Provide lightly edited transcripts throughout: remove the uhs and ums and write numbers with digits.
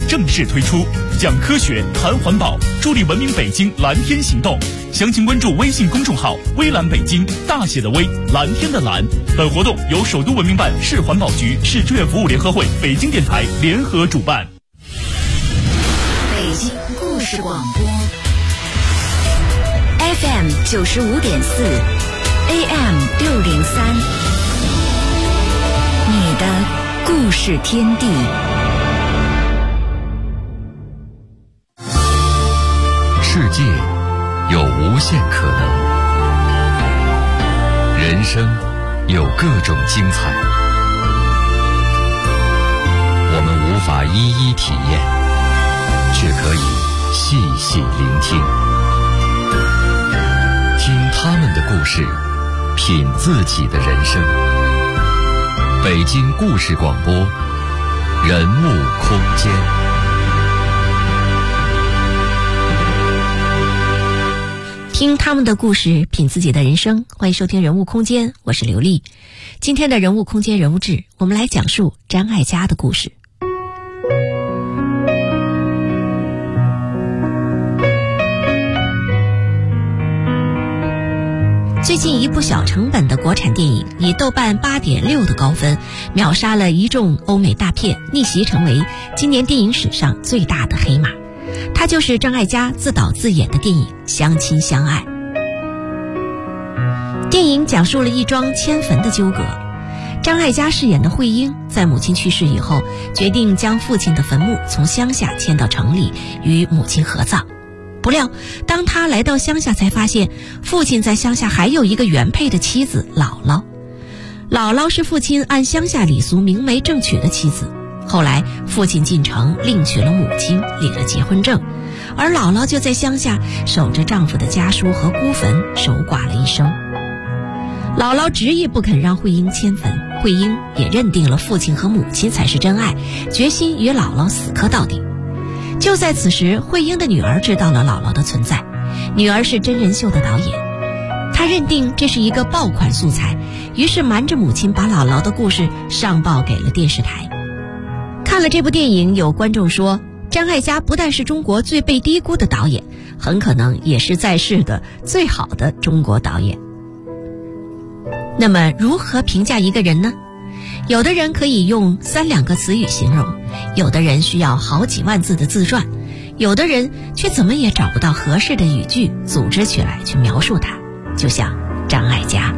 正式推出，讲科学谈环保，助力文明北京蓝天行动。详情关注微信公众号微蓝北京，大写的微，蓝天的蓝。本活动由首都文明办、市环保局、市志愿服务联合会、北京电台联合主办。 北京故事广播 FM 95.4 AM 603，你的故事天地。 世界有无限可能，人生有各种精彩，我们无法一一体验，却可以细细聆听，听他们的故事，品自己的人生。北京故事广播，人物空间。 听他们的故事，品自己的人生。欢迎收听人物空间，我是刘丽。今天的人物空间人物志，我们来讲述张艾嘉的故事。最近一部小成本的国产电影以豆瓣 8.6 的高分秒杀了一众欧美大片，逆袭成为今年电影史上最大的黑马。它就是张艾嘉自导自演的电影《相亲相爱》。电影讲述了一桩迁坟的纠葛。张艾嘉饰演的慧英在母亲去世以后，决定将父亲的坟墓从乡下迁到城里与母亲合葬。不料当他来到乡下，才发现父亲在乡下还有一个原配的妻子姥姥。姥姥是父亲按乡下礼俗明媒正娶的妻子。后来父亲进城另娶了母亲，领了结婚证，而姥姥就在乡下守着丈夫的家书和孤坟，守寡了一生。姥姥执意不肯让慧英迁坟，慧英也认定了父亲和母亲才是真爱，决心与姥姥死磕到底。就在此时，慧英的女儿知道了姥姥的存在，女儿是真人秀的导演，她认定这是一个爆款素材，于是瞒着母亲把姥姥的故事上报给了电视台。看了这部电影，有观众说，张艾嘉不但是中国最被低估的导演，很可能也是在世的最好的中国导演。那么如何评价一个人呢？有的人可以用3-2个词语形容，有的人需要好几万字的自传，有的人却怎么也找不到合适的语句组织起来去描述他，就像张艾嘉。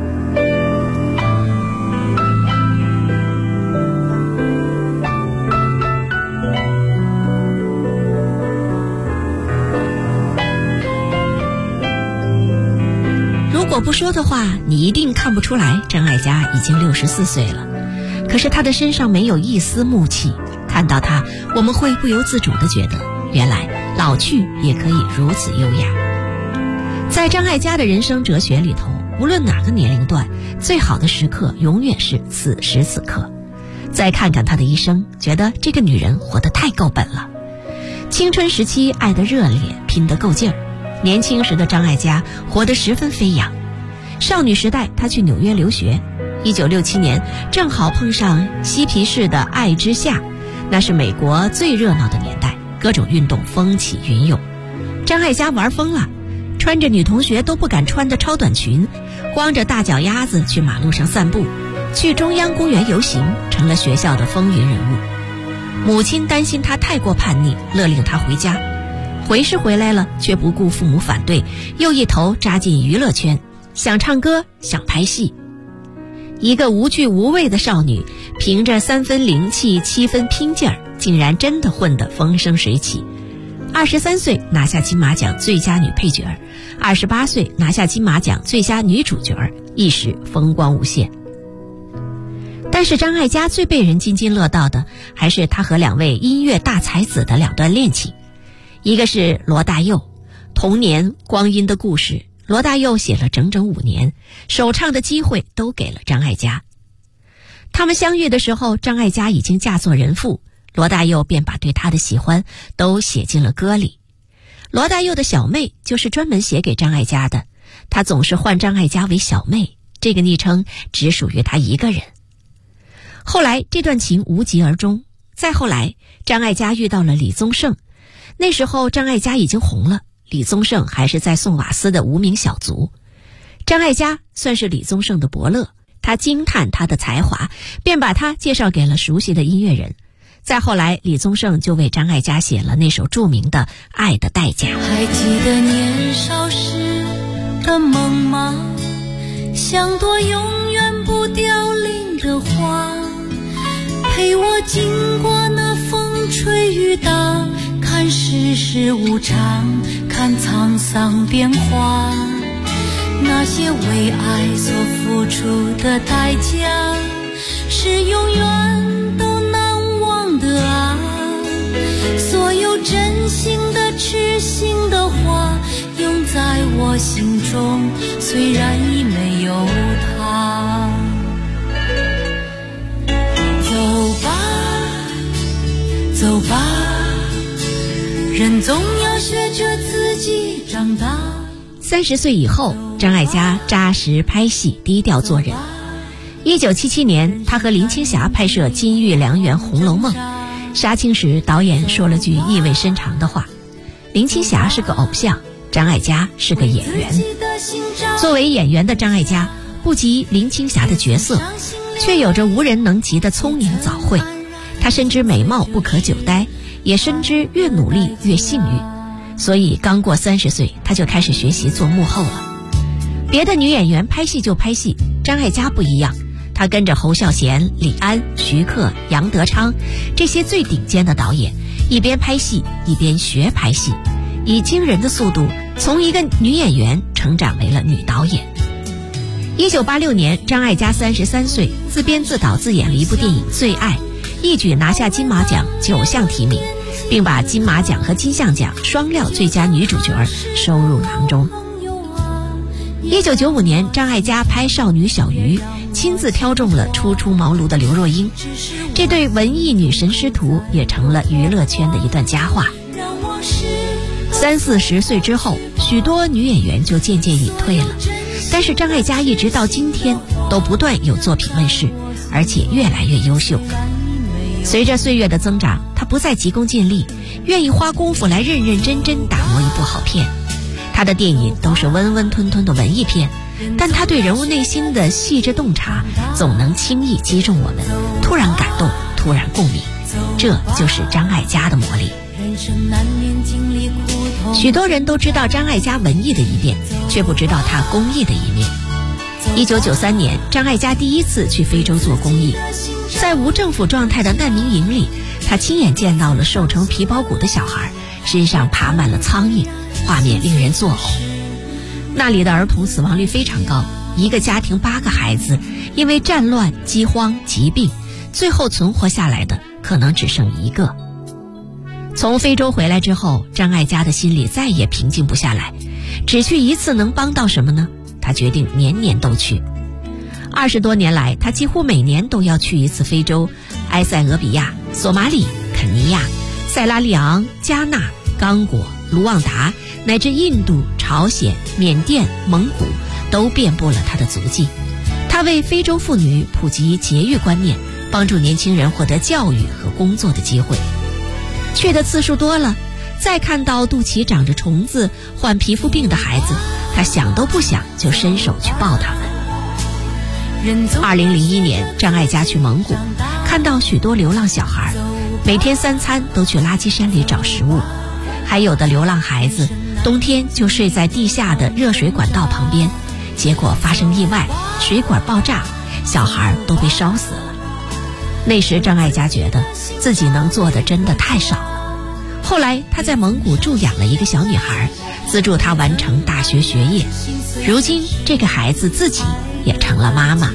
如果不说的话，你一定看不出来张艾嘉已经64岁了。可是他的身上没有一丝木气，看到他，我们会不由自主地觉得，原来老去也可以如此优雅。在张艾嘉的人生哲学里头，无论哪个年龄段，最好的时刻永远是此时此刻。再看看她的一生，觉得这个女人活得太够本了。青春时期爱得热烈，拼得够劲儿。年轻时的张艾嘉活得十分飞扬。少女时代，她去纽约留学。1967年正好碰上嬉皮士的爱之夏，那是美国最热闹的年代，各种运动风起云涌。张艾嘉玩疯了，穿着女同学都不敢穿的超短裙，光着大脚丫子去马路上散步，去中央公园游行，成了学校的风云人物。母亲担心他太过叛逆，勒令他回家。回是回来了，却不顾父母反对，又一头扎进娱乐圈，想唱歌，想拍戏。一个无惧无畏的少女，凭着3分灵气7分拼劲儿，竟然真的混得风生水起。23岁拿下金马奖最佳女配角，28岁拿下金马奖最佳女主角，一时风光无限。但是张艾嘉最被人津津乐道的，还是她和2位音乐大才子的2段恋情。一个是罗大佑，童年光阴的故事，罗大佑写了整整5年，首唱的机会都给了张艾嘉。他们相遇的时候，张艾嘉已经嫁作人妇，罗大佑便把对她的喜欢都写进了歌里。罗大佑的小妹就是专门写给张艾嘉的，他总是唤张艾嘉为小妹，这个昵称只属于他一个人。后来这段情无疾而终， 再后来，张艾嘉遇到了李宗盛，那时候张艾嘉已经红了，李宗盛还是在送瓦斯的无名小卒。张艾嘉算是李宗盛的伯乐，他惊叹他的才华，便把他介绍给了熟悉的音乐人。再后来，李宗盛就为张艾嘉写了那首著名的《爱的代价》。 还记得年少时的梦吗？像朵永远不凋零的花，陪我经过那风吹雨打，看世事无常，看沧桑变化。那些为爱所付出的代价，是永远都难忘的啊！所有真心的痴心的话，永在我心中，虽然已没有他。走吧，走吧，人总要学着自己长大。 30岁以后，张艾嘉扎实拍戏，低调做人。1977年，他和林青霞拍摄《金玉良缘·红楼梦》，杀青时导演说了句意味深长的话：林青霞是个偶像，张艾嘉是个演员。作为演员的张艾嘉不及林青霞的角色，却有着无人能及的聪明早慧。他深知美貌不可久待，也深知越努力越幸运，所以刚过30岁，他就开始学习做幕后了。别的女演员拍戏就拍戏，张艾嘉不一样，他跟着侯孝贤、李安、徐克、杨德昌这些最顶尖的导演，一边拍戏一边学拍戏，以惊人的速度从一个女演员成长为了女导演。1986年，张艾嘉33岁，自编自导自演了一部电影《最爱》，一举拿下金马奖9项提名，并把金马奖和金像奖双料最佳女主角收入囊中。1995年，张艾嘉拍《少女小鱼》，亲自挑中了初出茅庐的刘若英，这对文艺女神师徒也成了娱乐圈的一段佳话。30-40岁之后，许多女演员就渐渐隐退了，但是张艾嘉一直到今天都不断有作品问世，而且越来越优秀。随着岁月的增长，他不再急功近利，愿意花功夫来认认真真打磨一部好片。他的电影都是温温吞吞的文艺片，但他对人物内心的细致洞察总能轻易击中我们，突然感动，突然共鸣，这就是张艾嘉的魔力。许多人都知道张艾嘉文艺的一面，却不知道他公益的一面。1993年，张艾嘉第一次去非洲做公益，在无政府状态的难民营里，他亲眼见到了瘦成皮包骨的小孩，身上爬满了苍蝇，画面令人作呕。那里的儿童死亡率非常高，一个家庭8个孩子因为战乱、饥荒、疾病，最后存活下来的可能只剩1个。从非洲回来之后，张艾嘉的心里再也平静不下来，只去一次能帮到什么呢？他决定年年都去。20多年来，他几乎每年都要去一次非洲，埃塞俄比亚、索马里、肯尼亚、塞拉利昂、加纳、刚果、卢旺达，乃至印度、朝鲜、缅甸、蒙古，都遍布了他的足迹。他为非洲妇女普及节育观念，帮助年轻人获得教育和工作的机会。去的次数多了，再看到肚脐长着虫子、患皮肤病的孩子，他想都不想就伸手去抱他们。2001年，张艾嘉去蒙古，看到许多流浪小孩，每天3餐都去垃圾山里找食物，还有的流浪孩子冬天就睡在地下的热水管道旁边，结果发生意外，水管爆炸，小孩都被烧死了。那时张艾嘉觉得自己能做的真的太少了。后来他在蒙古助养了一个小女孩，资助她完成大学学业，如今这个孩子自己也成了妈妈。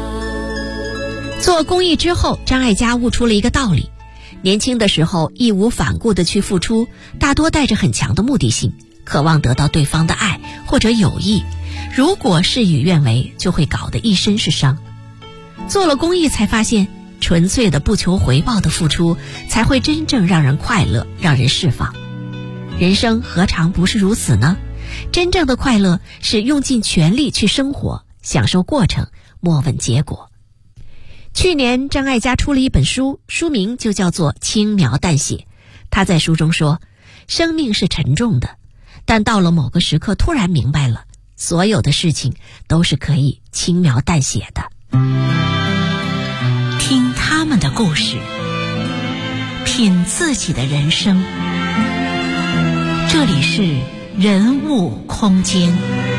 做公益之后，张艾嘉悟出了一个道理：年轻的时候义无反顾地去付出，大多带着很强的目的性，渴望得到对方的爱或者友谊，如果事与愿违，就会搞得一身是伤。做了公益才发现，纯粹的不求回报的付出，才会真正让人快乐，让人释放。人生何尝不是如此呢？真正的快乐是用尽全力去生活，享受过程，莫问结果。 去年张艾嘉出了一本书，书名就叫做《轻描淡写》。他在书中说，生命是沉重的，但到了某个时刻突然明白了，所有的事情都是可以轻描淡写的。 听他们的故事，品自己的人生。这里是人物空间。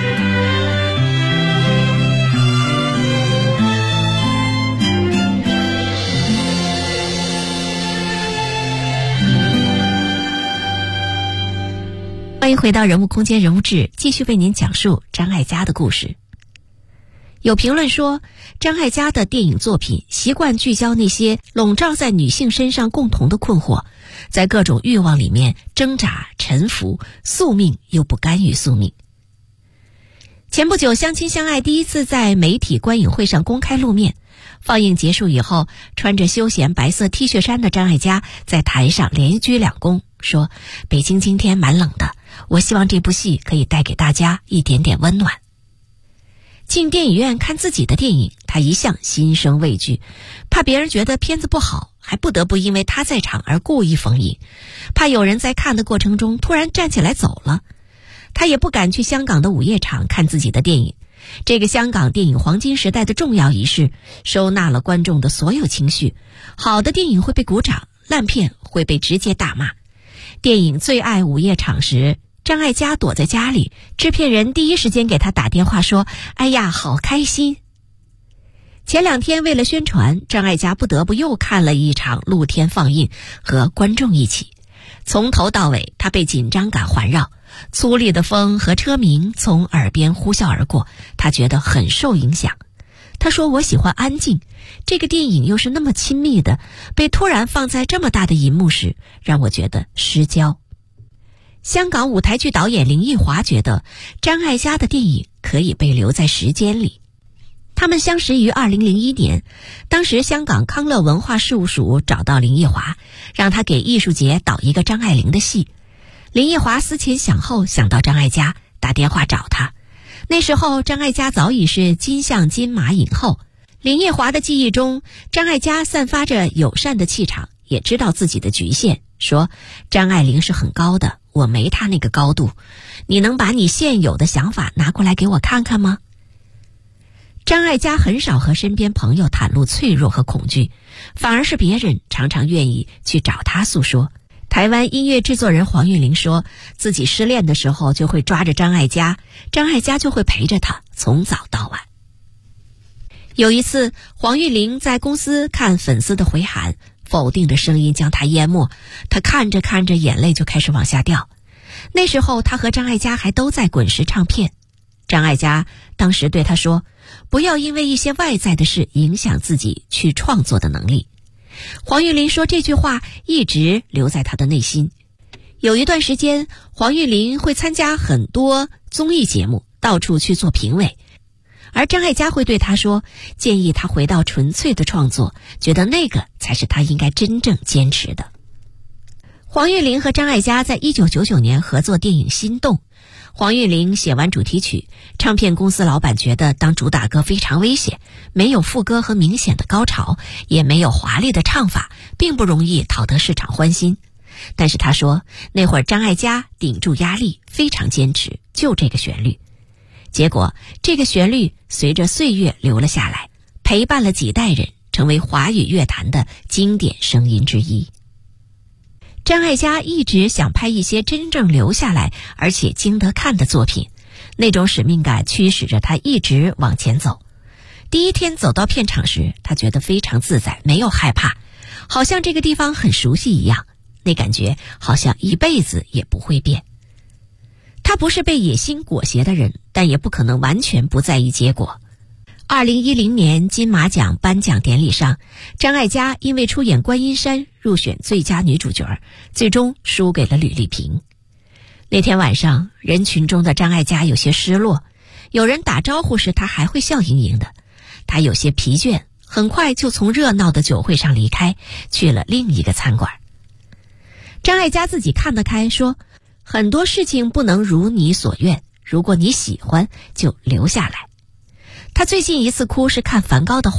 欢迎回到人物空间人物志，继续为您讲述张艾嘉的故事。有评论说，张艾嘉的电影作品习惯聚焦那些笼罩在女性身上共同的困惑，在各种欲望里面挣扎沉浮，宿命又不甘于宿命。前不久，相亲相爱第一次在媒体观影会上公开露面，放映结束以后，穿着休闲白色 T 恤衫的张艾嘉在台上连鞠两躬，说北京今天蛮冷的，我希望这部戏可以带给大家一点点温暖。进电影院看自己的电影，他一向心生畏惧，怕别人觉得片子不好，还不得不因为他在场而故意逢迎，怕有人在看的过程中突然站起来走了。他也不敢去香港的午夜场看自己的电影，这个香港电影黄金时代的重要仪式，收纳了观众的所有情绪，好的电影会被鼓掌，烂片会被直接大骂。电影最爱午夜场时，张艾嘉躲在家里，制片人第一时间给他打电话说，哎呀好开心。前2天为了宣传，张艾嘉不得不又看了一场露天放映，和观众一起，从头到尾他被紧张感环绕，粗粝的风和车鸣从耳边呼啸而过，他觉得很受影响。他说，我喜欢安静，这个电影又是那么亲密的，被突然放在这么大的银幕时，让我觉得失焦。香港舞台剧导演林奕华觉得张艾嘉的电影可以被留在时间里。他们相识于2001年，当时香港康乐文化事务署找到林奕华，让他给艺术节导一个张爱玲的戏。林奕华思前想后，想到张艾嘉，打电话找他。那时候张艾嘉早已是金像金马影后，林奕华的记忆中，张艾嘉散发着友善的气场，也知道自己的局限，说张爱玲是很高的，我没她那个高度，你能把你现有的想法拿过来给我看看吗？张艾嘉很少和身边朋友袒露脆弱和恐惧，反而是别人常常愿意去找他诉说。台湾音乐制作人黄韵玲说，自己失恋的时候就会抓着张艾嘉，张艾嘉就会陪着他从早到晚。有一次，黄韵玲在公司看粉丝的回函，否定的声音将她淹没，她看着看着眼泪就开始往下掉。那时候她和张艾嘉还都在滚石唱片，张艾嘉当时对她说，不要因为一些外在的事影响自己去创作的能力。黄韵玲说这句话一直留在她的内心。有一段时间，黄韵玲会参加很多综艺节目，到处去做评委，而张艾嘉会对她说，建议她回到纯粹的创作，觉得那个才是她应该真正坚持的。黄韵玲和张艾嘉在1999年合作电影《心动》，黄韵玲写完主题曲，唱片公司老板觉得当主打歌非常危险，没有副歌和明显的高潮，也没有华丽的唱法，并不容易讨得市场欢心。但是他说，那会儿张艾嘉顶住压力，非常坚持，就这个旋律。结果这个旋律随着岁月流了下来，陪伴了几代人，成为华语乐坛的经典声音之一。张艾嘉一直想拍一些真正留下来而且经得看的作品，那种使命感驱使着他一直往前走。第一天走到片场时，他觉得非常自在，没有害怕，好像这个地方很熟悉一样，那感觉好像一辈子也不会变。他不是被野心裹挟的人，但也不可能完全不在意结果。2010年金马奖颁奖典礼上，张艾嘉因为出演观音山入选最佳女主角，最终输给了吕丽萍。那天晚上，人群中的张艾嘉有些失落，有人打招呼时她还会笑盈盈的，她有些疲倦，很快就从热闹的酒会上离开，去了另一个餐馆。张艾嘉自己看得开，说很多事情不能如你所愿，如果你喜欢就留下来。他最近一次哭是看梵高的画，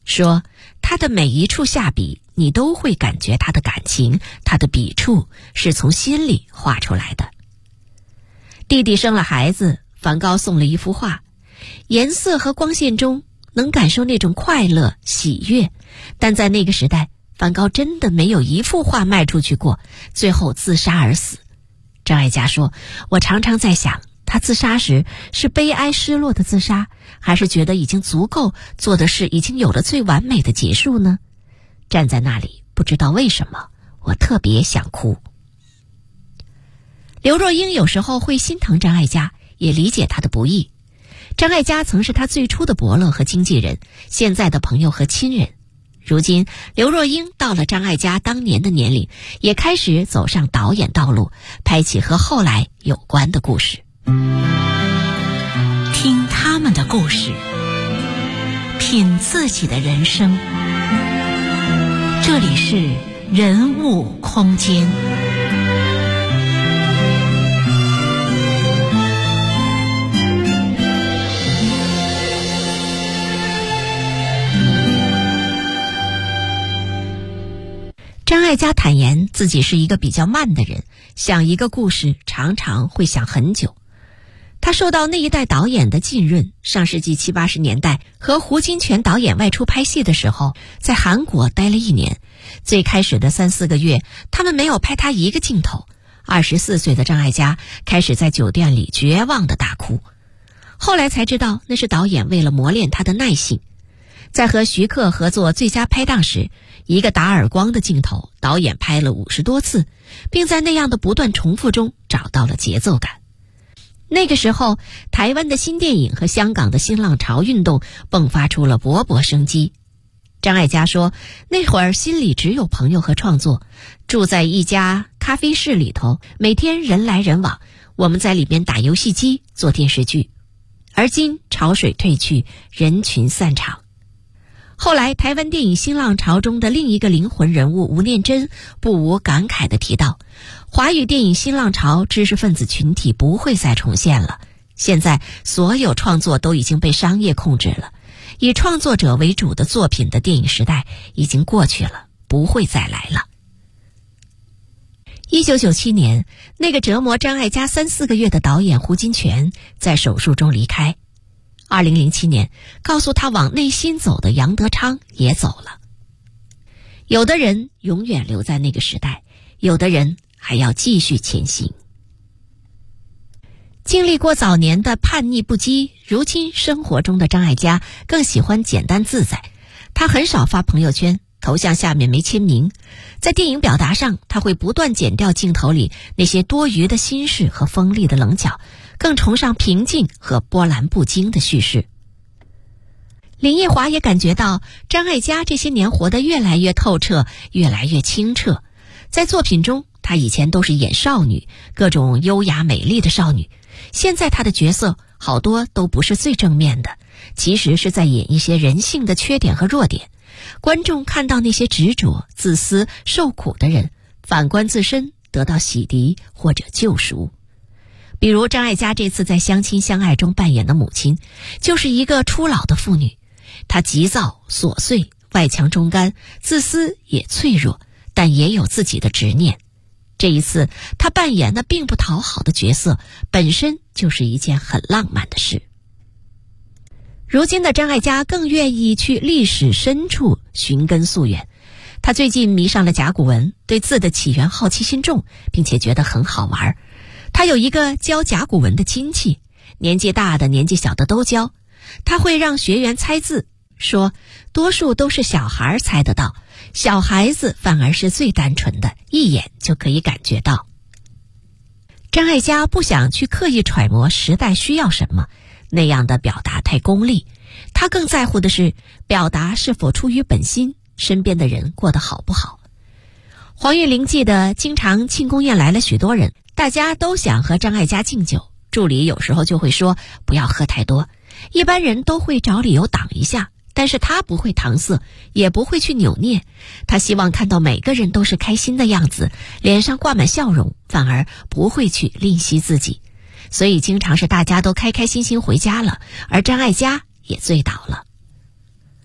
说他的每一处下笔，你都会感觉他的感情，他的笔触是从心里画出来的。弟弟生了孩子，梵高送了一幅画，颜色和光线中能感受那种快乐喜悦，但在那个时代，梵高真的没有一幅画卖出去过，最后自杀而死。张艾嘉说，我常常在想，他自杀时是悲哀失落的自杀，还是觉得已经足够，做的事已经有了最完美的结束呢？站在那里，不知道为什么，我特别想哭。刘若英有时候会心疼张艾嘉，也理解他的不易。张艾嘉曾是他最初的伯乐和经纪人，现在的朋友和亲人。如今刘若英到了张艾嘉当年的年龄，也开始走上导演道路，拍起和后来有关的故事。 听他们的故事，品自己的人生。这里是人物空间。 张艾嘉坦言自己是一个比较慢的人，想一个故事常常会想很久。他受到那一代导演的浸润，上世纪70、80年代和胡金铨导演外出拍戏的时候，在韩国待了1年。最开始的3、4个月，他们没有拍他一个镜头。24岁的张艾嘉开始在酒店里绝望地大哭，后来才知道那是导演为了磨练他的耐性。在和徐克合作《最佳拍档》时，一个打耳光的镜头，导演拍了50多次，并在那样的不断重复中找到了节奏感。那个时候，台湾的新电影和香港的新浪潮运动迸发出了勃勃生机。张艾嘉说，那会儿心里只有朋友和创作，住在一家咖啡室里头，每天人来人往，我们在里边打游戏机做电视剧。而今潮水退去，人群散场。后来台湾电影新浪潮中的另一个灵魂人物吴念真不无感慨地提到，华语电影新浪潮知识分子群体不会再重现了，现在所有创作都已经被商业控制了，以创作者为主的作品的电影时代已经过去了，不会再来了。1997年，那个折磨张艾嘉3、4个月的导演胡金铨在手术中离开。2007年，告诉他往内心走的杨德昌也走了。有的人永远留在那个时代，有的人还要继续前行。经历过早年的叛逆不羁，如今生活中的张艾嘉更喜欢简单自在。他很少发朋友圈，头像下面没签名。在电影表达上，他会不断剪掉镜头里那些多余的心事和锋利的棱角，更崇尚平静和波澜不惊的叙事。林奕华也感觉到张艾嘉这些年活得越来越透彻，越来越清澈。在作品中，她以前都是演少女，各种优雅美丽的少女，现在她的角色好多都不是最正面的，其实是在演一些人性的缺点和弱点。观众看到那些执着、自私、受苦的人，反观自身，得到洗涤或者救赎。比如张艾嘉这次在相亲相爱中扮演的母亲，就是一个初老的妇女。她急躁、琐碎、外强中干，自私也脆弱，但也有自己的执念。这一次她扮演的并不讨好的角色，本身就是一件很浪漫的事。如今的张艾嘉更愿意去历史深处寻根溯源。她最近迷上了甲骨文，对字的起源好奇心重，并且觉得很好玩。她有一个教甲骨文的亲戚，年纪大的年纪小的都教。他会让学员猜字，说多数都是小孩猜得到，小孩子反而是最单纯的，一眼就可以感觉到。张艾嘉不想去刻意揣摩时代需要什么，那样的表达太功利。他更在乎的是表达是否出于本心，身边的人过得好不好。黄玉玲记得经常庆功宴来了许多人，大家都想和张艾嘉敬酒，助理有时候就会说不要喝太多，一般人都会找理由挡一下，但是他不会搪塞，也不会去扭捏。他希望看到每个人都是开心的样子，脸上挂满笑容，反而不会去吝惜自己。所以经常是大家都开开心心回家了，而张艾嘉也醉倒了。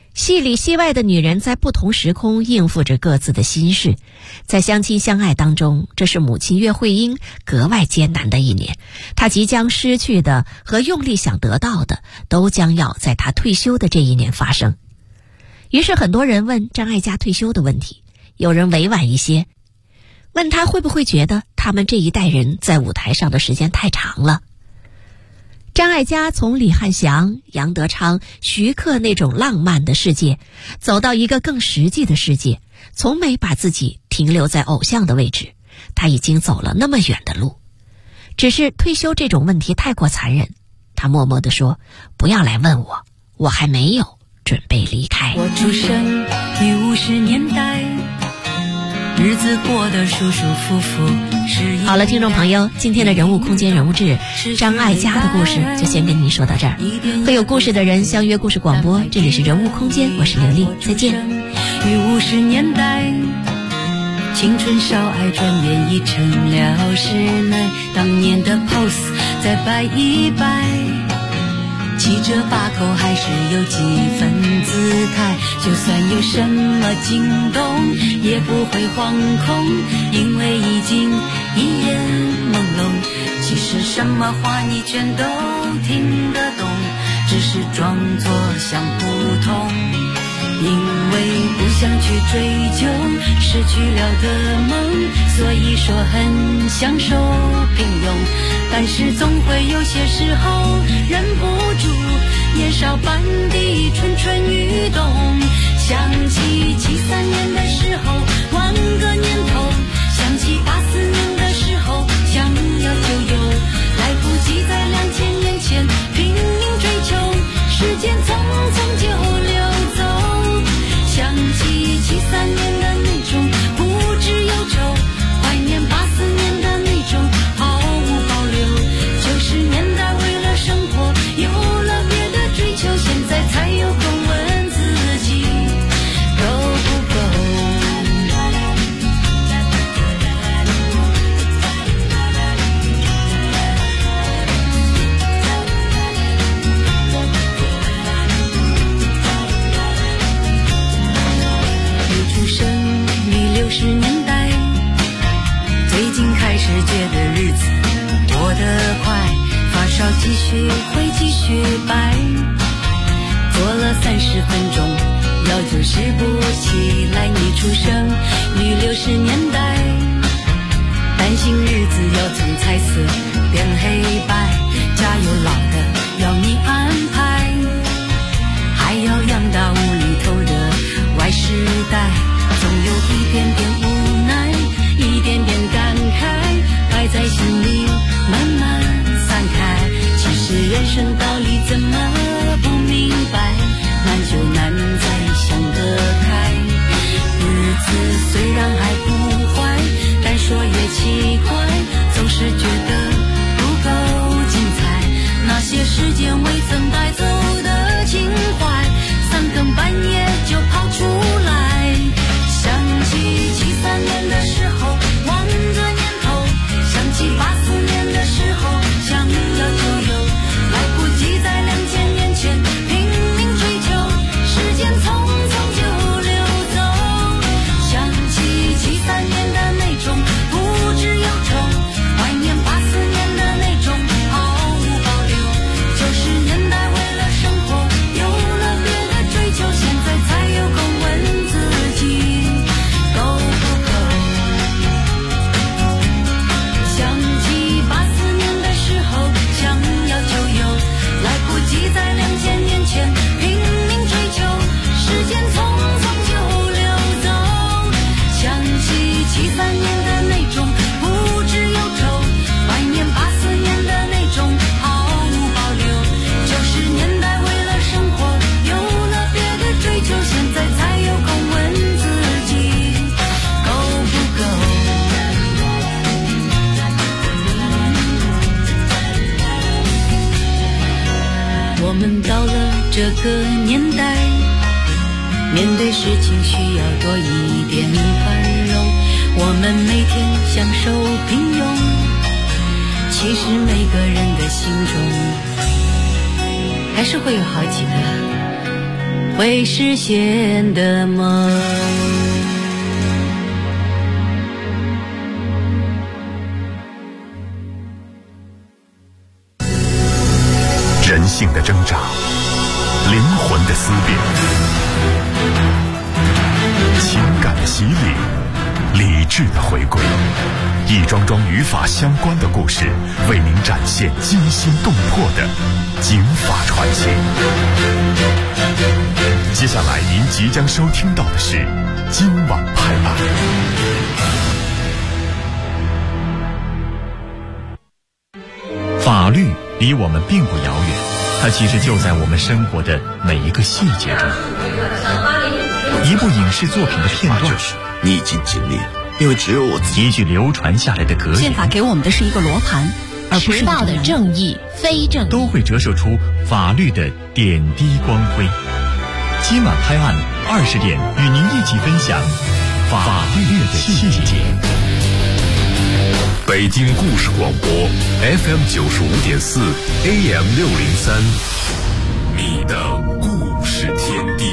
戏里戏外的女人在不同时空应付着各自的心事，在相亲相爱当中，这是母亲岳慧英格外艰难的一年。她即将失去的和用力想得到的，都将要在她退休的这一年发生。于是很多人问张艾嘉退休的问题，有人委婉一些，问她会不会觉得他们这一代人在舞台上的时间太长了。张艾嘉从李翰祥、杨德昌、徐克那种浪漫的世界，走到一个更实际的世界，从没把自己停留在偶像的位置。他已经走了那么远的路，只是退休这种问题太过残忍。他默默地说：“不要来问我，我还没有准备离开。” 我出生于50年代，日子过得舒舒服服。 好了，听众朋友，今天的人物空间人物志张艾嘉的故事就先跟您说到这儿。和有故事的人相约故事广播，这里是人物空间，我是刘丽，再见。 于50年代，青春少爱转眼已成了时耐，当年的 pose 再摆一摆，七折八扣还是有几分姿态，就算有什么惊动也不会惶恐，因为已经一眼朦胧。其实什么话你全都听得懂，只是装作像普通，因为不想去追究失去了的梦，所以说很享受平庸。但是总会有些时候忍不住年少般的蠢蠢欲动，想起73年的时候换个年头，想起84年的时候想要就有，来不及在2000年前拼命追求，时间匆匆就流走。想起73年的那种不知忧愁，怀念84年的那种毫无保留。90年代为了生活有了别的追求，现在才有空问自己够不够。出生于60年代，最近开始觉得日子过得快，发烧继续会继续白，做了30分钟药就是不起来。你出生于60年代，担心日子要从彩色变黑白，家有老的要你安排，还要养大无厘头的坏时代，总有一点点无奈，一点点感慨，摆在心里慢慢散开。其实人生道理怎么不明白，难就难在想得开。日子虽然还不坏，但说也奇怪，总是觉得不够精彩。那些时间未曾带走的情怀，3更半夜就跑出来。想起73年的时候换个年头，想起84年的时候想要就有，来不及在2000年前拼命追求，时间匆匆就流走。想起73年的那种不知忧愁，怀念84年的那种毫无保留。90年代为了生活有了别的追求，现在才有空问自己够不够。想起84年的时候想要就有，来不及在2000年前拼命追求，时间匆匆就流走。想起73年的那种不知忧愁，怀念84年的那种毫无保留。90年代为了生活有了别的追求，现在才有空问自己够不够。我们到了这个年代，面对事情需要多一点宽容。我们每天享受平庸，其实每个人的心中还是会有好几个未实现的梦。 人性的挣扎，灵魂的思辨，情感的洗礼，理智的回归，一桩桩与法相关的故事，为您展现惊心动魄的警法传奇。接下来您即将收听到的是今晚拍案。 法律离我们并不遥远，它其实就在我们生活的每一个细节中。一部影视作品的片段， 你已经尽力了，因为只有我自己。 一句流传下来的格言， 宪法给我们的是一个罗盘，而不是报的正义、非正义， 都会折射出法律的点滴光辉。今晚拍案20点，与您一起分享法律的细节。 北京故事广播 FM 95.4 AM 603，你的故事天地。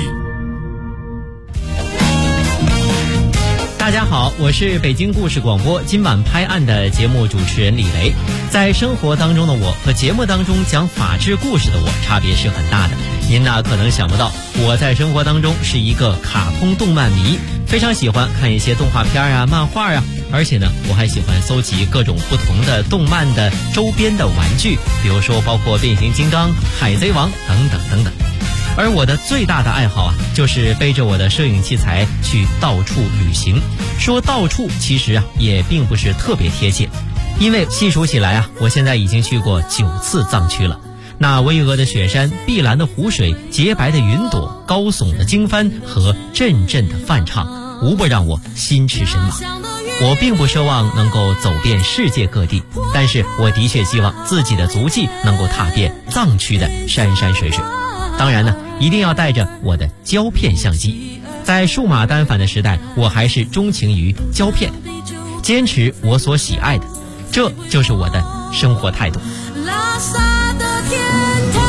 大家好，我是北京故事广播今晚拍案的节目主持人李雷。在生活当中的我和节目当中讲法治故事的我差别是很大的。您呢可能想不到，我在生活当中是一个卡通动漫迷，非常喜欢看一些动画片啊、漫画啊，而且呢我还喜欢搜集各种不同的动漫的周边的玩具，比如说包括变形金刚、海贼王等等等等。而我的最大的爱好啊，就是背着我的摄影器材去到处旅行。说到处其实啊也并不是特别贴切，因为细数起来啊，我现在已经去过9次藏区了。那巍峨的雪山、碧蓝的湖水、洁白的云朵、高耸的经幡和阵阵的梵唱，无不让我心驰神往。我并不奢望能够走遍世界各地，但是我的确希望自己的足迹能够踏遍藏区的山山水水。当然呢，一定要带着我的胶片相机。在数码单反的时代，我还是钟情于胶片，坚持我所喜爱的，这就是我的生活态度。 拉萨的天堂，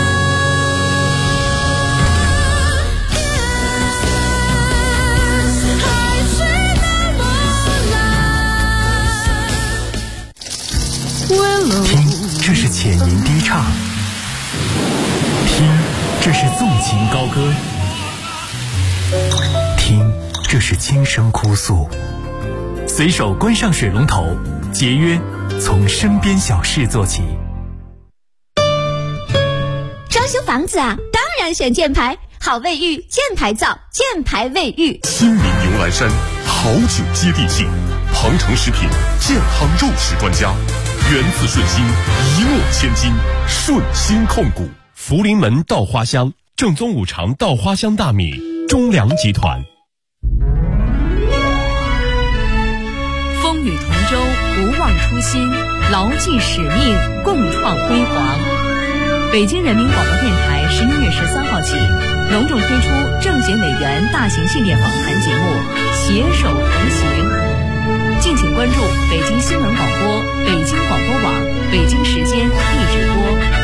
海水那么蓝。 听，这是浅吟低唱；听，这是纵情高歌；听，这是轻声哭诉。随手关上水龙头，节约从身边小事做起。 装修房子啊，当然选箭牌，好卫浴，箭牌造，箭牌卫浴。 亲临牛栏山，好酒接地气，庞城食品健康肉食专家，源自顺心，一诺千金，顺心控股。福临门稻花香，正宗五常稻花香大米，中粮集团。 风雨同舟，不忘初心，牢记使命，共创辉煌。北京人民广播电台11月13号起，隆重推出政协委员大型系列访谈节目《携手同行》，敬请关注北京新闻广播、北京广播网、北京时间一直播。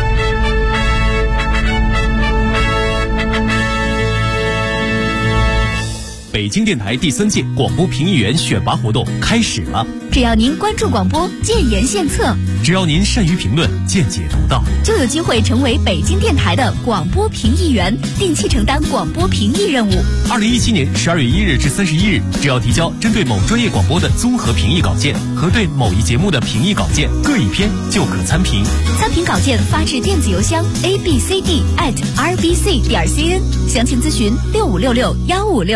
北京电台第3届广播评议员选拔活动开始了。 只要您关注广播，建言献策， 只要您善于评论，见解独到， 就有机会成为北京电台的广播评议员，定期承担广播评议任务。 2017年12月1日至31日，只要提交针对某专业广播的综合评议稿件和对某一节目的评议稿件各一篇，就可参评。 参评稿件发至电子邮箱 abcd@rbc.cn，详情咨询6566-156。